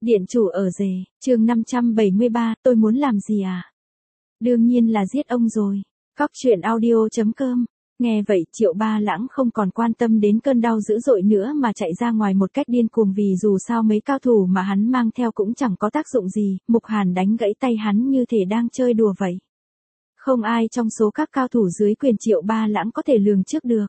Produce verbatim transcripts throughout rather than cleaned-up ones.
Điện chủ ở rể, chương năm trăm bảy mươi ba, tôi muốn làm gì à? Đương nhiên là giết ông rồi. Góc truyện audio.com. Nghe vậy Triệu Ba Lãng không còn quan tâm đến cơn đau dữ dội nữa mà chạy ra ngoài một cách điên cuồng, vì dù sao mấy cao thủ mà hắn mang theo cũng chẳng có tác dụng gì. Mục Hàn đánh gãy tay hắn như thể đang chơi đùa vậy. Không ai trong số các cao thủ dưới quyền Triệu Ba Lãng có thể lường trước được.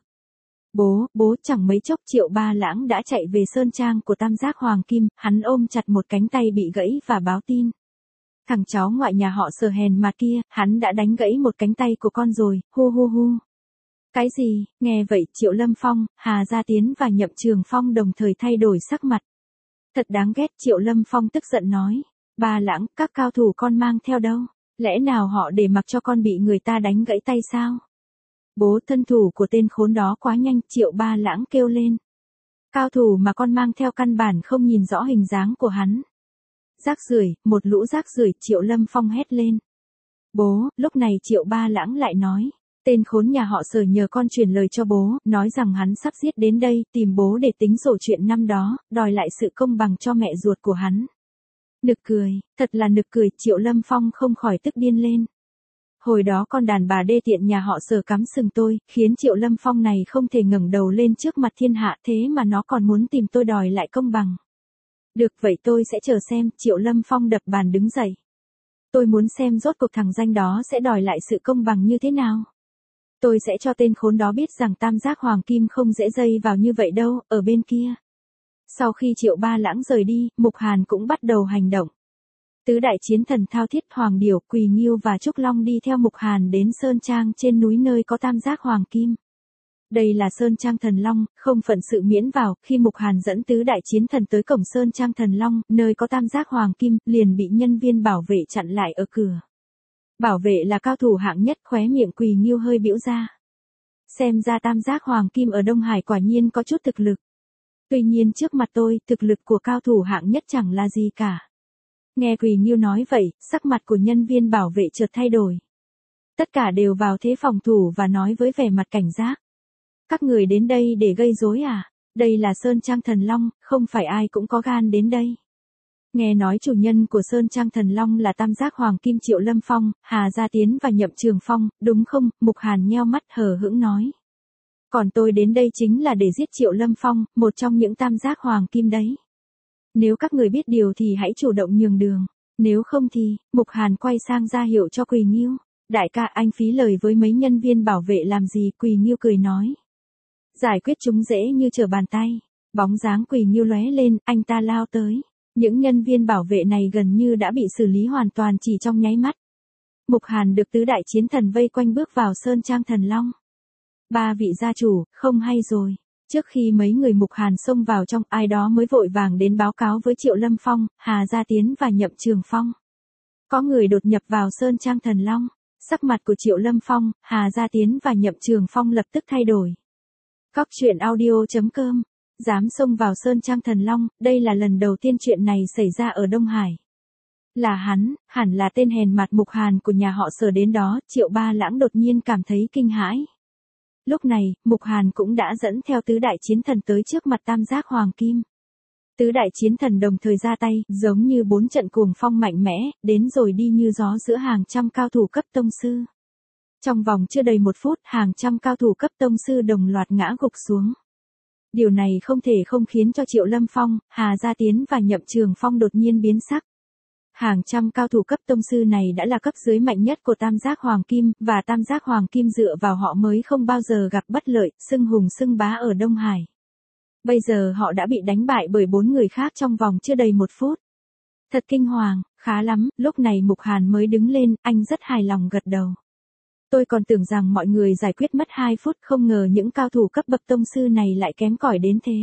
Bố, bố, chẳng mấy chốc Triệu Ba Lãng đã chạy về sơn trang của Tam Giác Hoàng Kim, hắn ôm chặt một cánh tay bị gãy và báo tin. Thằng cháu ngoại nhà họ Sở hèn mà kia, hắn đã đánh gãy một cánh tay của con rồi, hu hu hu. Cái gì? Nghe vậy Triệu Lâm Phong, Hà Gia Tiến và Nhậm Trường Phong đồng thời thay đổi sắc mặt. Thật đáng ghét, Triệu Lâm Phong tức giận nói. Ba Lãng, các cao thủ con mang theo đâu? Lẽ nào họ để mặc cho con bị người ta đánh gãy tay sao? Bố, thân thủ của tên khốn đó quá nhanh, Triệu Ba Lãng kêu lên. Cao thủ mà con mang theo căn bản không nhìn rõ hình dáng của hắn. Rác rưởi, một lũ rác rưởi, Triệu Lâm Phong hét lên. Bố, lúc này Triệu Ba Lãng lại nói. Tên khốn nhà họ Sở nhờ con truyền lời cho bố, nói rằng hắn sắp giết đến đây, tìm bố để tính sổ chuyện năm đó, đòi lại sự công bằng cho mẹ ruột của hắn. Nực cười, thật là nực cười, Triệu Lâm Phong không khỏi tức điên lên. Hồi đó con đàn bà đê tiện nhà họ Sở cắm sừng tôi, khiến Triệu Lâm Phong này không thể ngẩng đầu lên trước mặt thiên hạ, thế mà nó còn muốn tìm tôi đòi lại công bằng. Được, vậy tôi sẽ chờ xem. Triệu Lâm Phong đập bàn đứng dậy. Tôi muốn xem rốt cuộc thằng danh đó sẽ đòi lại sự công bằng như thế nào. Tôi sẽ cho tên khốn đó biết rằng Tam Giác Hoàng Kim không dễ dây vào như vậy đâu. Ở bên kia, sau khi Triệu Ba Lãng rời đi, Mục Hàn cũng bắt đầu hành động. Tứ đại chiến thần Thao Thiết, Hoàng Điểu, Quỳ Nghiêu và Trúc Long đi theo Mục Hàn đến sơn trang trên núi nơi có Tam Giác Hoàng Kim. Đây là sơn trang Thần Long, không phận sự miễn vào. Khi Mục Hàn dẫn tứ đại chiến thần tới cổng sơn trang Thần Long, nơi có Tam Giác Hoàng Kim, liền bị nhân viên bảo vệ chặn lại ở cửa. Bảo vệ là cao thủ hạng nhất, khóe miệng Quỳ Nghiêu hơi bĩu ra. Xem ra Tam Giác Hoàng Kim ở Đông Hải quả nhiên có chút thực lực. Tuy nhiên trước mặt tôi, thực lực của cao thủ hạng nhất chẳng là gì cả. Nghe Quỳ Nghiêu nói vậy, sắc mặt của nhân viên bảo vệ chợt thay đổi. Tất cả đều vào thế phòng thủ và nói với vẻ mặt cảnh giác. Các người đến đây để gây rối à? Đây là sơn trang Thần Long, không phải ai cũng có gan đến đây. Nghe nói chủ nhân của sơn trang Thần Long là Tam Giác Hoàng Kim Triệu Lâm Phong, Hà Gia Tiến và Nhậm Trường Phong, đúng không? Mục Hàn nheo mắt hờ hững nói. Còn tôi đến đây chính là để giết Triệu Lâm Phong, một trong những Tam Giác Hoàng Kim đấy. Nếu các người biết điều thì hãy chủ động nhường đường. Nếu không thì, Mục Hàn quay sang ra hiệu cho Quỳ Nghiêu. Đại ca, anh phí lời với mấy nhân viên bảo vệ làm gì? Quỳ Nghiêu cười nói. Giải quyết chúng dễ như trở bàn tay. Bóng dáng Quỳ Nghiêu lóe lên, anh ta lao tới. Những nhân viên bảo vệ này gần như đã bị xử lý hoàn toàn chỉ trong nháy mắt. Mục Hàn được tứ đại chiến thần vây quanh bước vào sơn trang Thần Long. Ba vị gia chủ, không hay rồi. Trước khi mấy người Mục Hàn xông vào trong, ai đó mới vội vàng đến báo cáo với Triệu Lâm Phong, Hà Gia Tiến và Nhậm Trường Phong. Có người đột nhập vào sơn trang Thần Long. Sắc mặt của Triệu Lâm Phong, Hà Gia Tiến và Nhậm Trường Phong lập tức thay đổi. Góc truyện audio.com. Dám xông vào sơn trang Thần Long, đây là lần đầu tiên chuyện này xảy ra ở Đông Hải. Là hắn, hẳn là tên hèn mặt Mục Hàn của nhà họ Sở đến đó. Triệu Ba Lãng đột nhiên cảm thấy kinh hãi. Lúc này, Mục Hàn cũng đã dẫn theo tứ đại chiến thần tới trước mặt Tam Giác Hoàng Kim. Tứ đại chiến thần đồng thời ra tay, giống như bốn trận cuồng phong mạnh mẽ, đến rồi đi như gió giữa hàng trăm cao thủ cấp tông sư. Trong vòng chưa đầy một phút, hàng trăm cao thủ cấp tông sư đồng loạt ngã gục xuống. Điều này không thể không khiến cho Triệu Lâm Phong, Hà Gia Tiến và Nhậm Trường Phong đột nhiên biến sắc. Hàng trăm cao thủ cấp tông sư này đã là cấp dưới mạnh nhất của Tam Giác Hoàng Kim, và Tam Giác Hoàng Kim dựa vào họ mới không bao giờ gặp bất lợi, xưng hùng xưng bá ở Đông Hải. Bây giờ họ đã bị đánh bại bởi bốn người khác trong vòng chưa đầy một phút. Thật kinh hoàng, khá lắm. Lúc này Mục Hàn mới đứng lên, anh rất hài lòng gật đầu. Tôi còn tưởng rằng mọi người giải quyết mất hai phút, không ngờ những cao thủ cấp bậc tông sư này lại kém cỏi đến thế.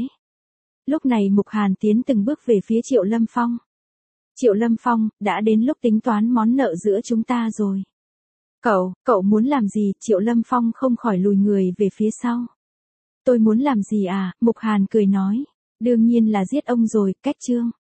Lúc này Mục Hàn tiến từng bước về phía Triệu Lâm Phong. Triệu Lâm Phong, đã đến lúc tính toán món nợ giữa chúng ta rồi. Cậu, cậu muốn làm gì? Triệu Lâm Phong không khỏi lùi người về phía sau. Tôi muốn làm gì à? Mục Hàn cười nói. Đương nhiên là giết ông rồi, cách chương.